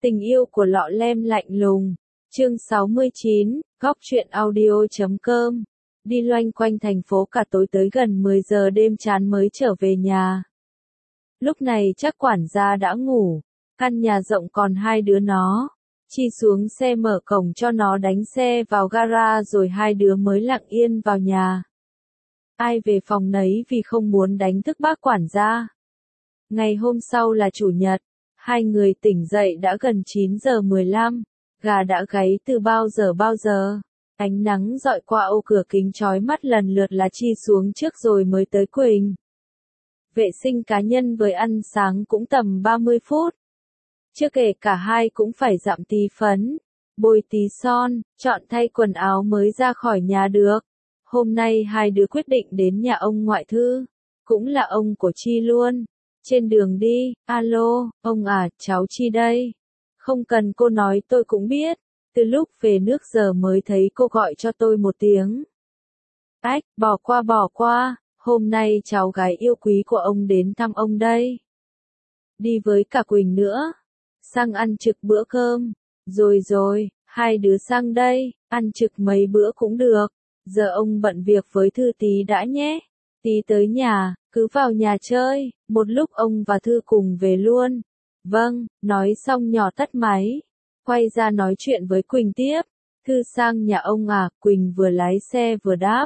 Tình yêu của lọ lem lạnh lùng. Chương 69, góc truyện audio.com. Đi loanh quanh thành phố cả tối tới gần 10 giờ đêm chán mới trở về nhà. Lúc này chắc quản gia đã ngủ, căn nhà rộng còn hai đứa nó. Chi xuống xe mở cổng cho nó đánh xe vào gara rồi hai đứa mới lặng yên vào nhà. Ai về phòng nấy vì không muốn đánh thức bác quản gia. Ngày hôm sau là chủ nhật, hai người tỉnh dậy đã gần 9 giờ 15, gà đã gáy từ bao giờ. Ánh nắng dọi qua ô cửa kính chói mắt lần lượt là Chi xuống trước rồi mới tới Quỳnh. Vệ sinh cá nhân với ăn sáng cũng tầm 30 phút. Chưa kể cả hai cũng phải dặm tí phấn, bôi tí son, chọn thay quần áo mới ra khỏi nhà được. Hôm nay hai đứa quyết định đến nhà ông ngoại Thư, cũng là ông của Chi luôn. Trên đường đi, alo, ông à, cháu Chi đây. Không cần cô nói tôi cũng biết, từ lúc về nước giờ mới thấy cô gọi cho tôi một tiếng. Ách, bỏ qua, hôm nay cháu gái yêu quý của ông đến thăm ông đây. Đi với cả Quỳnh nữa, sang ăn trực bữa cơm. Rồi, hai đứa sang đây, ăn trực mấy bữa cũng được. Giờ ông bận việc với Thư tí đã nhé. Tí tới nhà, cứ vào nhà chơi, một lúc ông và Thư cùng về luôn. Vâng, nói xong nhỏ tắt máy. Quay ra nói chuyện với Quỳnh tiếp. Thư sang nhà ông à, Quỳnh vừa lái xe vừa đáp.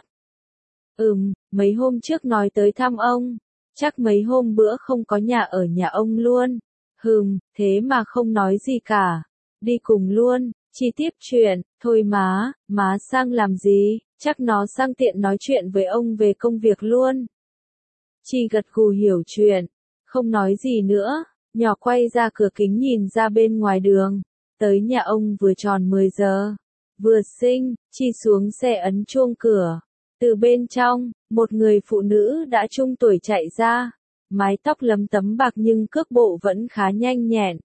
Mấy hôm trước nói tới thăm ông. Chắc mấy hôm bữa không có nhà ở nhà ông luôn. Thế mà không nói gì cả. Đi cùng luôn, Chi tiếp chuyện, thôi má sang làm gì, chắc nó sang tiện nói chuyện với ông về công việc luôn. Chi gật gù hiểu chuyện, không nói gì nữa, nhỏ quay ra cửa kính nhìn ra bên ngoài đường, tới nhà ông vừa tròn 10 giờ. Vừa sinh, Chi xuống xe ấn chuông cửa. Từ bên trong, một người phụ nữ đã trung tuổi chạy ra, mái tóc lấm tấm bạc nhưng cước bộ vẫn khá nhanh nhẹn.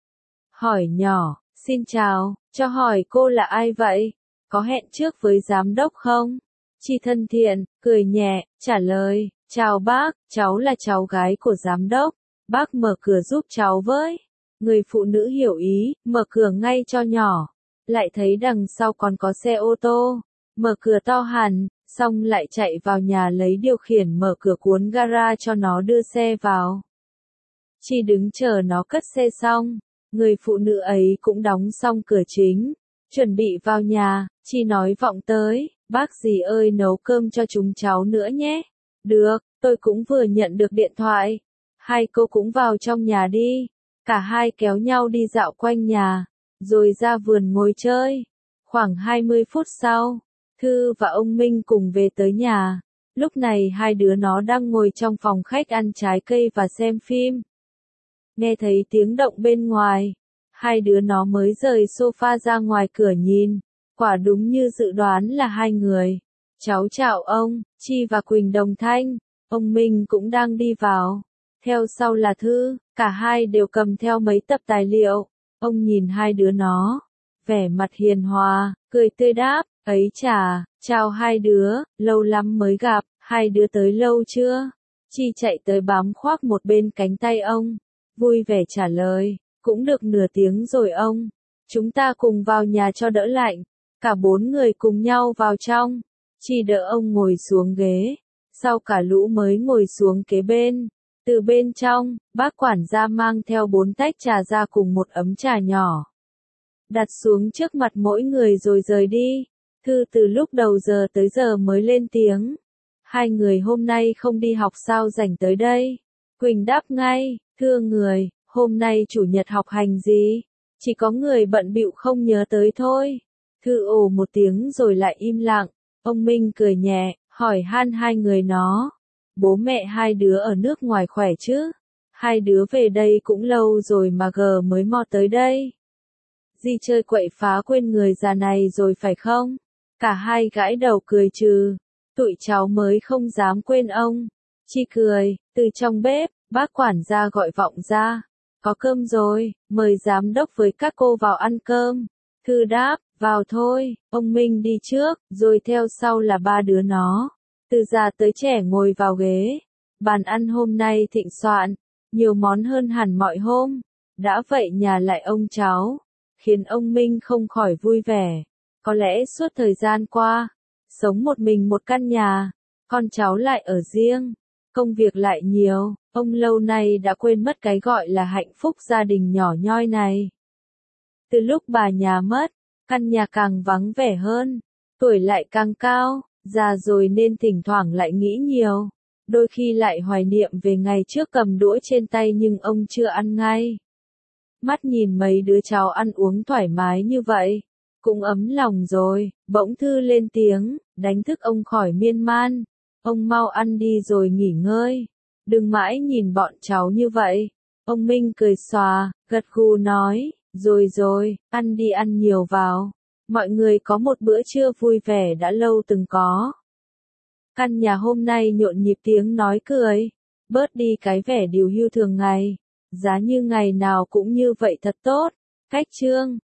Hỏi nhỏ, xin chào, cho hỏi cô là ai vậy? Có hẹn trước với giám đốc không? Chi thân thiện, cười nhẹ, trả lời, chào bác, cháu là cháu gái của giám đốc, bác mở cửa giúp cháu với. Người phụ nữ hiểu ý, mở cửa ngay cho nhỏ, lại thấy đằng sau còn có xe ô tô, mở cửa to hẳn, xong lại chạy vào nhà lấy điều khiển mở cửa cuốn gara cho nó đưa xe vào. Chi đứng chờ nó cất xe xong, người phụ nữ ấy cũng đóng xong cửa chính, chuẩn bị vào nhà. Chi nói vọng tới, bác dì ơi nấu cơm cho chúng cháu nữa nhé. Được, tôi cũng vừa nhận được điện thoại. Hai cô cũng vào trong nhà đi. Cả hai kéo nhau đi dạo quanh nhà, rồi ra vườn ngồi chơi. Khoảng 20 phút sau, Thư và ông Minh cùng về tới nhà. Lúc này hai đứa nó đang ngồi trong phòng khách ăn trái cây và xem phim. Nghe thấy tiếng động bên ngoài, hai đứa nó mới rời sofa ra ngoài cửa nhìn. Quả đúng như dự đoán là hai người. Cháu chào ông, Chi và Quỳnh đồng thanh. Ông Minh cũng đang đi vào. Theo sau là Thư, cả hai đều cầm theo mấy tập tài liệu. Ông nhìn hai đứa nó, vẻ mặt hiền hòa, cười tươi đáp, ấy chà, chào hai đứa, lâu lắm mới gặp, hai đứa tới lâu chưa? Chi chạy tới bám khoác một bên cánh tay ông, vui vẻ trả lời, cũng được nửa tiếng rồi ông. Chúng ta cùng vào nhà cho đỡ lạnh. Cả bốn người cùng nhau vào trong. Chi đỡ ông ngồi xuống ghế. Sau cả lũ mới ngồi xuống kế bên. Từ bên trong, bác quản gia mang theo 4 tách trà ra cùng một ấm trà nhỏ. Đặt xuống trước mặt mỗi người rồi rời đi. Thư từ lúc đầu giờ tới giờ mới lên tiếng. Hai người hôm nay không đi học sao rảnh tới đây? Quỳnh đáp ngay, thưa người, hôm nay chủ nhật học hành gì? Chỉ có người bận bịu không nhớ tới thôi. Thư ồ một tiếng rồi lại im lặng. Ông Minh cười nhẹ, hỏi han hai người nó. Bố mẹ hai đứa ở nước ngoài khỏe chứ? Hai đứa về đây cũng lâu rồi mà gờ mới mò tới đây. Di chơi quậy phá quên người già này rồi phải không? Cả hai gãi đầu cười trừ. Tụi cháu mới không dám quên ông. Chi cười, từ trong bếp, bác quản gia gọi vọng ra. Có cơm rồi, mời giám đốc với các cô vào ăn cơm. Thư đáp, vào thôi, ông Minh đi trước, rồi theo sau là ba đứa nó. Từ già tới trẻ ngồi vào ghế. Bàn ăn hôm nay thịnh soạn, nhiều món hơn hẳn mọi hôm. Đã vậy nhà lại ông cháu, khiến ông Minh không khỏi vui vẻ. Có lẽ suốt thời gian qua, sống một mình một căn nhà, con cháu lại ở riêng, công việc lại nhiều, ông lâu nay đã quên mất cái gọi là hạnh phúc gia đình nhỏ nhoi này. Từ lúc bà nhà mất, căn nhà càng vắng vẻ hơn, tuổi lại càng cao, già rồi nên thỉnh thoảng lại nghĩ nhiều, đôi khi lại hoài niệm về ngày trước cầm đũa trên tay nhưng ông chưa ăn ngay. Mắt nhìn mấy đứa cháu ăn uống thoải mái như vậy, cũng ấm lòng rồi, bỗng Thư lên tiếng, đánh thức ông khỏi miên man. Ông mau ăn đi rồi nghỉ ngơi, đừng mãi nhìn bọn cháu như vậy. Ông Minh cười xòa, gật gù nói, rồi rồi, ăn đi ăn nhiều vào. Mọi người có một bữa trưa vui vẻ đã lâu từng có. Căn nhà hôm nay nhộn nhịp tiếng nói cười, bớt đi cái vẻ điều hưu thường ngày. Giá như ngày nào cũng như vậy thật tốt. Cách chương